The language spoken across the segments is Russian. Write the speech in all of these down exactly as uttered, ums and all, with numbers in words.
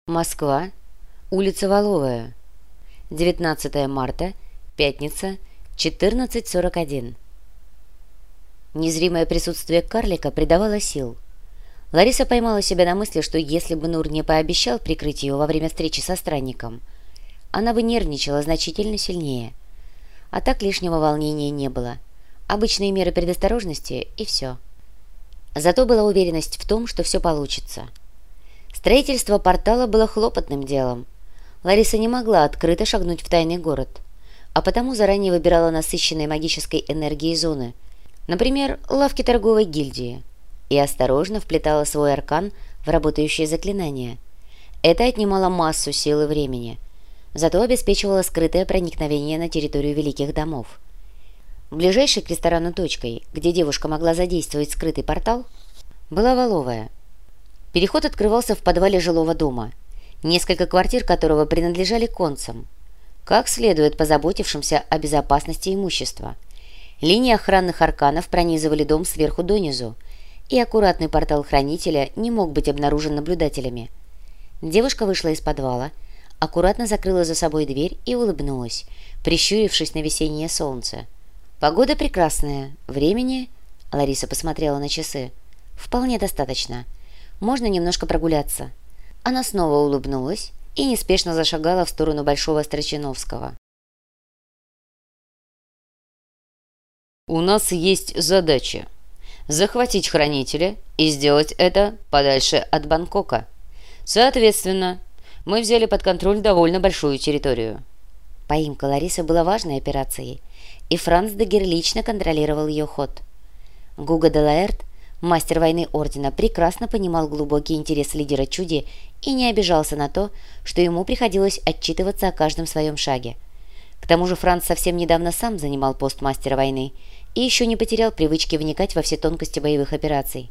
Москва, улица Воловая, девятнадцатое марта, пятница, четырнадцать сорок один. Незримое присутствие карлика придавало сил. Лариса поймала себя на мысли, что если бы Нур не пообещал прикрыть ее во время встречи со странником, она бы нервничала значительно сильнее. А так лишнего волнения не было. Обычные меры предосторожности и все. Зато была уверенность в том, что все получится. Строительство портала было хлопотным делом. Лариса не могла открыто шагнуть в тайный город, а потому заранее выбирала насыщенные магической энергией зоны, например, лавки торговой гильдии, и осторожно вплетала свой аркан в работающие заклинания. Это отнимало массу сил и времени, зато обеспечивало скрытое проникновение на территорию великих домов. Ближайшей к ресторану точкой, где девушка могла задействовать скрытый портал, была Воловая. Переход открывался в подвале жилого дома, несколько квартир которого принадлежали концам, как следует позаботившимся о безопасности имущества. Линии охранных арканов пронизывали дом сверху донизу, и аккуратный портал хранителя не мог быть обнаружен наблюдателями. Девушка вышла из подвала, аккуратно закрыла за собой дверь и улыбнулась, прищурившись на весеннее солнце. Погода прекрасная, времени, Лариса посмотрела на часы, вполне достаточно. Можно немножко прогуляться. Она снова улыбнулась и неспешно зашагала в сторону Большого Строчиновского. «У нас есть задача – захватить хранителя и сделать это подальше от Бангкока. Соответственно, мы взяли под контроль довольно большую территорию». Поимка Ларисы была важной операцией, и Франц Дегер лично контролировал ее ход. Гуго де Лаэрт, мастер войны Ордена, прекрасно понимал глубокий интерес лидера Чуди и не обижался на то, что ему приходилось отчитываться о каждом своем шаге. К тому же Франц совсем недавно сам занимал пост мастера войны и еще не потерял привычки вникать во все тонкости боевых операций.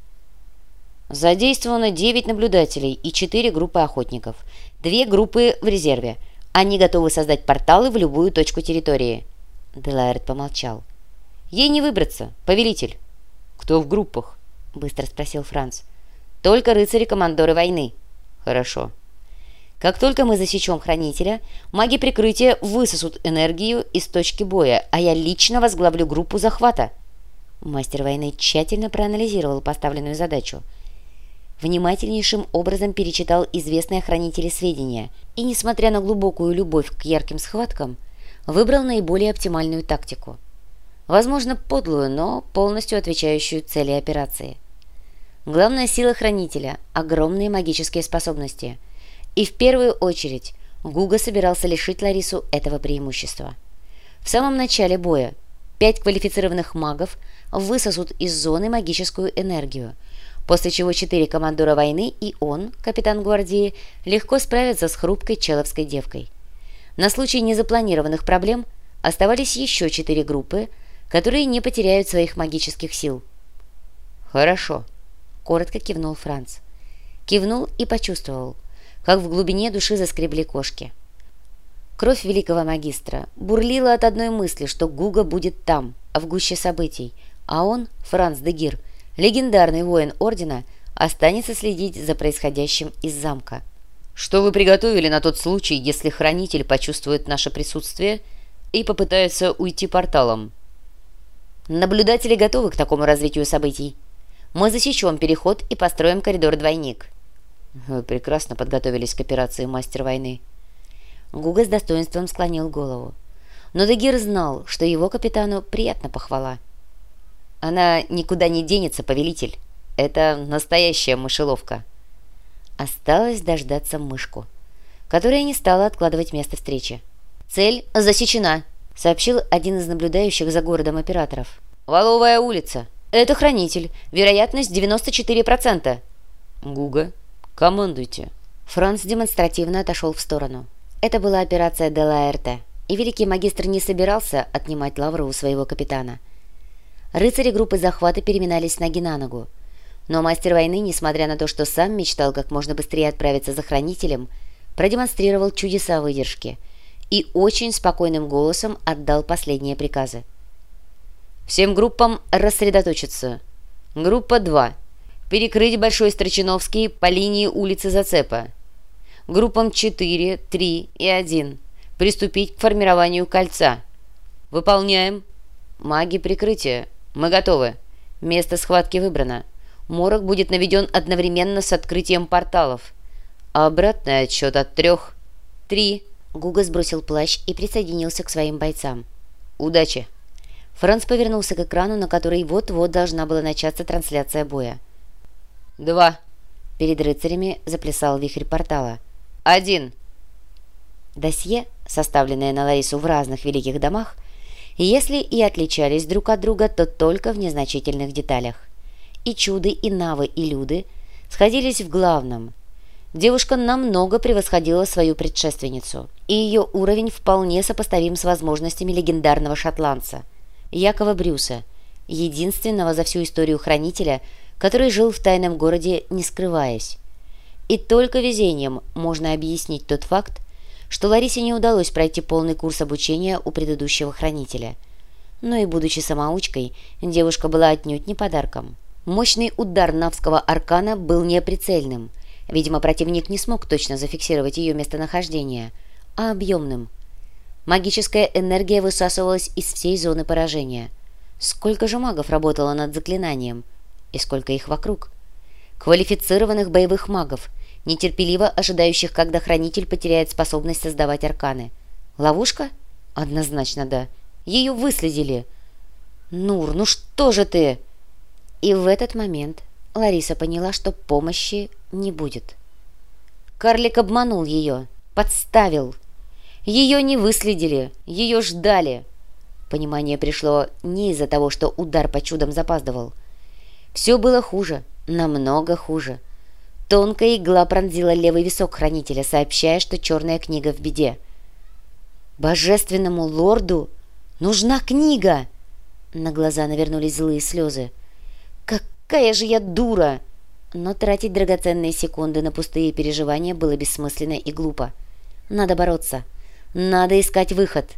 Задействовано девять наблюдателей и четыре группы охотников, две группы в резерве. Они готовы создать порталы в любую точку территории. Де Лаэрт помолчал. «Ей не выбраться, повелитель». «Кто в группах?» — быстро спросил Франц. «Только рыцари-командоры войны». «Хорошо. Как только мы засечем хранителя, маги прикрытия высосут энергию из точки боя, а я лично возглавлю группу захвата». Мастер войны тщательно проанализировал поставленную задачу. Внимательнейшим образом перечитал известные хранители сведения и, несмотря на глубокую любовь к ярким схваткам, выбрал наиболее оптимальную тактику. Возможно, подлую, но полностью отвечающую цели операции. Главная сила хранителя – огромные магические способности. И в первую очередь Гуго собирался лишить Ларису этого преимущества. В самом начале боя пять квалифицированных магов высосут из зоны магическую энергию, после чего четыре командора войны и он, капитан гвардии, легко справятся с хрупкой человской девкой. На случай незапланированных проблем оставались еще четыре группы, которые не потеряют своих магических сил. «Хорошо», — коротко кивнул Франц. Кивнул и почувствовал, как в глубине души заскребли кошки. Кровь великого магистра бурлила от одной мысли, что Гуго будет там, в гуще событий, а он, Франц Дегир, легендарный воин Ордена, останется следить за происходящим из замка. «Что вы приготовили на тот случай, если хранитель почувствует наше присутствие и попытается уйти порталом?» Наблюдатели готовы к такому развитию событий. Мы засечем переход и построим коридор-двойник. Вы прекрасно подготовились к операции «Мастер войны». Гуго с достоинством склонил голову. Но Дегир знал, что его капитану приятна похвала. «Она никуда не денется, повелитель. Это настоящая мышеловка». Осталось дождаться мышку, которая не стала откладывать место встречи. «Цель засечена», — сообщил один из наблюдающих за городом операторов. «Воловая улица. Это хранитель. Вероятность девяносто четыре процента». «Гуго, командуйте». Франц демонстративно отошел в сторону. Это была операция де Лаэрте, и великий магистр не собирался отнимать лавру у своего капитана. Рыцари группы захвата переминались с ноги на ногу. Но мастер войны, несмотря на то, что сам мечтал как можно быстрее отправиться за хранителем, продемонстрировал чудеса выдержки и очень спокойным голосом отдал последние приказы. «Всем группам рассредоточиться. Группа два. перекрыть Большой Строчиновский по линии улицы Зацепа. Группам четыре, три и один приступить к формированию кольца. Выполняем. Маги прикрытия. Мы готовы. Место схватки выбрано. Морок будет наведен одновременно с открытием порталов. Обратный отсчет от трех. Три. Гуга сбросил плащ и присоединился к своим бойцам. Удачи. Франц повернулся к экрану, на который вот-вот должна была начаться трансляция боя. Два. Перед рыцарями заплясал вихрь портала. Один. Досье, составленное на Ларису в разных великих домах, если и отличались друг от друга, то только в незначительных деталях. И чуды, и навы, и люды сходились в главном. Девушка намного превосходила свою предшественницу, и ее уровень вполне сопоставим с возможностями легендарного шотландца Якова Брюса, единственного за всю историю хранителя, который жил в тайном городе, не скрываясь. И только везением можно объяснить тот факт, что Ларисе не удалось пройти полный курс обучения у предыдущего хранителя. Но и будучи самоучкой, девушка была отнюдь не подарком. Мощный удар навского аркана был неприцельным. Видимо, противник не смог точно зафиксировать ее местонахождение, а объемным. Магическая энергия высасывалась из всей зоны поражения. Сколько же магов работало над заклинанием? И сколько их вокруг? Квалифицированных боевых магов, нетерпеливо ожидающих, когда хранитель потеряет способность создавать арканы. Ловушка? Однозначно да. Ее выследили. «Нур, ну что же ты?» И в этот момент Лариса поняла, что помощи не будет. Карлик обманул ее, подставил. Ее не выследили, ее ждали. Понимание пришло не из-за того, что удар по чудам запаздывал. Все было хуже, намного хуже. Тонкая игла пронзила левый висок хранителя, сообщая, что черная книга в беде. «Божественному лорду нужна книга!» На глаза навернулись злые слезы. «Какая же я дура!» Но тратить драгоценные секунды на пустые переживания было бессмысленно и глупо. Надо бороться. Надо искать выход.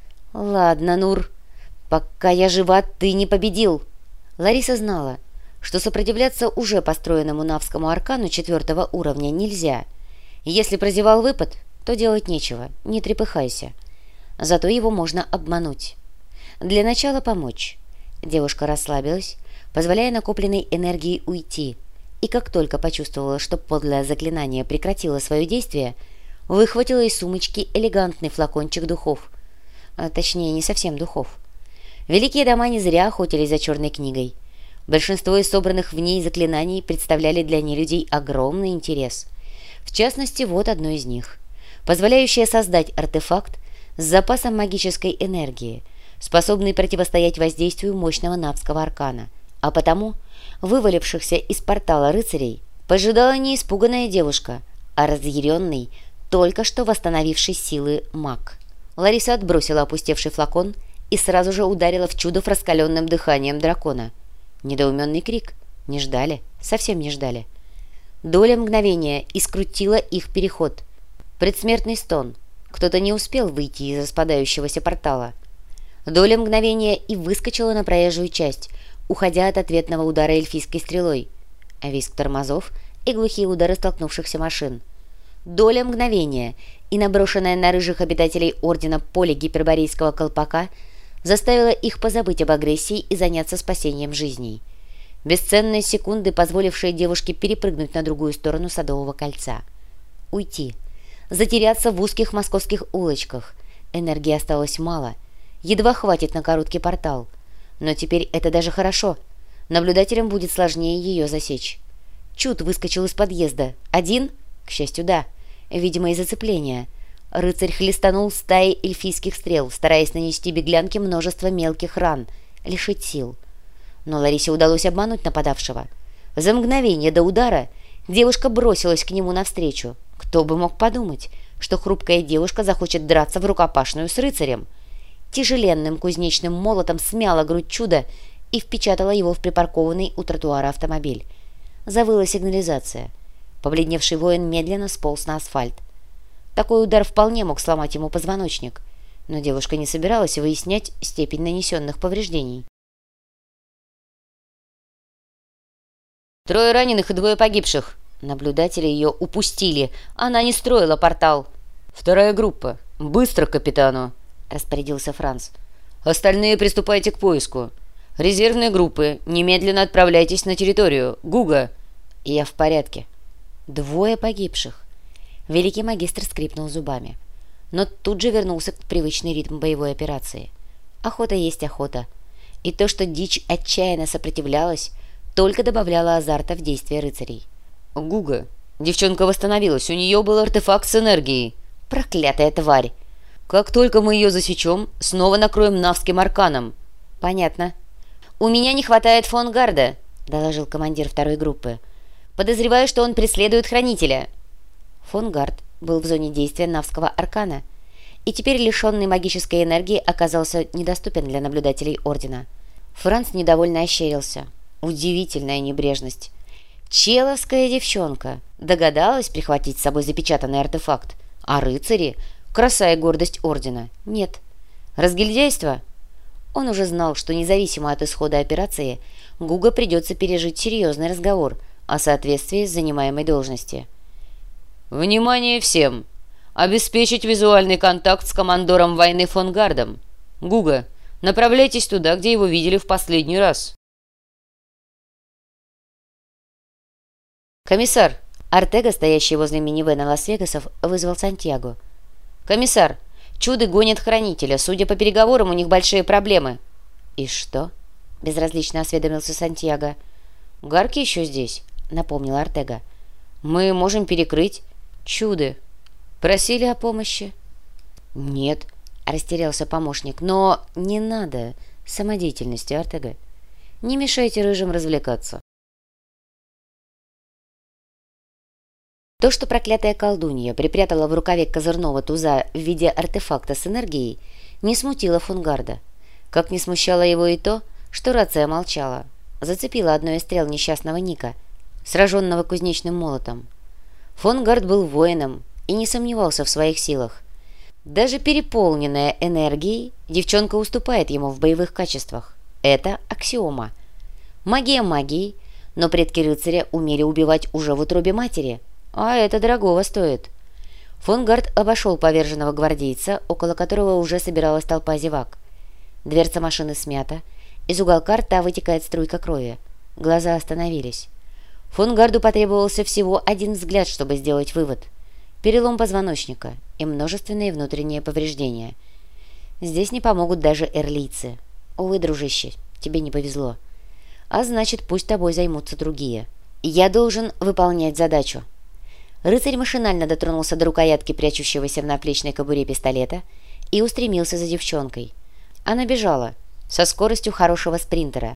«Ладно, Нур, пока я жива, ты не победил!» Лариса знала, что сопротивляться уже построенному навскому аркану четвертого уровня нельзя. Если прозевал выпад, то делать нечего, не трепыхайся. Зато его можно обмануть. Для начала помочь. Девушка расслабилась, позволяя накопленной энергии уйти, и как только почувствовала, что подлое заклинание прекратило свое действие, выхватила из сумочки элегантный флакончик духов. А точнее, не совсем духов. Великие дома не зря охотились за черной книгой. Большинство из собранных в ней заклинаний представляли для нелюдей огромный интерес. В частности, вот одно из них, позволяющее создать артефакт с запасом магической энергии, способный противостоять воздействию мощного навского аркана, а потому вывалившихся из портала рыцарей поджидала не испуганная девушка, а разъяренный, только что восстановивший силы маг. Лариса отбросила опустевший флакон и сразу же ударила в чудов раскаленным дыханием дракона. Недоуменный крик. Не ждали, совсем не ждали. Доля мгновения искрутила их переход. Предсмертный стон. Кто-то не успел выйти из распадающегося портала. Доля мгновения и выскочила на проезжую часть, уходя от ответного удара эльфийской стрелой. А визг тормозов и глухие удары столкнувшихся машин. Доля мгновения и наброшенная на рыжих обитателей Ордена поле гиперборейского колпака заставила их позабыть об агрессии и заняться спасением жизней. Бесценные секунды, позволившие девушке перепрыгнуть на другую сторону Садового кольца. Уйти. Затеряться в узких московских улочках. Энергии осталось мало. Едва хватит на короткий портал. Но теперь это даже хорошо. Наблюдателям будет сложнее ее засечь. Чуд выскочил из подъезда. Один? К счастью, да. Видимо, из зацепления. Рыцарь хлестанул стаей эльфийских стрел, стараясь нанести беглянке множество мелких ран, лишить сил. Но Ларисе удалось обмануть нападавшего. За мгновение до удара девушка бросилась к нему навстречу. Кто бы мог подумать, что хрупкая девушка захочет драться в рукопашную с рыцарем. Тяжеленным кузнечным молотом смяла грудь чуда и впечатала его в припаркованный у тротуара автомобиль. Завыла сигнализация. Побледневший воин медленно сполз на асфальт. Такой удар вполне мог сломать ему позвоночник, но девушка не собиралась выяснять степень нанесенных повреждений. «Трое раненых и двое погибших. Наблюдатели ее упустили. Она не строила портал. «Вторая группа. Быстро к капитану!» — распорядился Франц. «Остальные приступайте к поиску. Резервные группы, немедленно отправляйтесь на территорию. Гуга!» «Я в порядке». Двое погибших. Великий магистр скрипнул зубами, но тут же вернулся в привычный ритм боевой операции. Охота есть охота. И то, что дичь отчаянно сопротивлялась, только добавляло азарта в действия рыцарей. «Гуга! Девчонка восстановилась, у нее был артефакт с энергией». «Проклятая тварь!» «Как только мы ее засечем, снова накроем навским арканом». «Понятно». «У меня не хватает фонгарда», — доложил командир второй группы. «Подозреваю, что он преследует хранителя». Фонгард был в зоне действия навского аркана, и теперь, лишенный магической энергии, оказался недоступен для наблюдателей Ордена. Франц недовольно ощерился. Удивительная небрежность. Человская девчонка догадалась прихватить с собой запечатанный артефакт, а рыцари — краса и гордость Ордена. Нет. Разгильдяйство? Он уже знал, что независимо от исхода операции, Гуга придется пережить серьезный разговор о соответствии с занимаемой должности. «Внимание всем! Обеспечить визуальный контакт с командором войны Фонгардом. Гуга, направляйтесь туда, где его видели в последний раз». «Комиссар!» Артега, стоящий возле минивэна Лас-Вегасов, вызвал Сантьяго. «Комиссар, чуды гонят хранителя. Судя по переговорам, у них большие проблемы». «И что?» — безразлично осведомился Сантьяго. «Гарки еще здесь», — напомнил Артега. «Мы можем перекрыть чуды. Просили о помощи?» «Нет», — растерялся помощник. «Но не надо самодеятельности, Артега. Не мешайте рыжим развлекаться». То, что проклятая колдунья припрятала в рукаве козырного туза в виде артефакта с энергией, не смутило Фонгарда. Как не смущало его и то, что рация молчала, зацепила одной из стрел несчастного Ника, сраженного кузнечным молотом. Фонгард был воином и не сомневался в своих силах. Даже переполненная энергией, девчонка уступает ему в боевых качествах. Это аксиома. Магия магией, но предки рыцаря умели убивать уже в утробе матери, а это дорогого стоит. Фонгард обошел поверженного гвардейца, около которого уже собиралась толпа зевак. Дверца машины смята, из уголка рта вытекает струйка крови. Глаза остановились. Фонгарду потребовался всего один взгляд, чтобы сделать вывод. Перелом позвоночника и множественные внутренние повреждения. Здесь не помогут даже эрлийцы. Увы, дружище, тебе не повезло. А значит, пусть тобой займутся другие. Я должен выполнять задачу. Рыцарь машинально дотронулся до рукоятки прячущегося в наплечной кобуре пистолета и устремился за девчонкой. Она бежала со скоростью хорошего спринтера,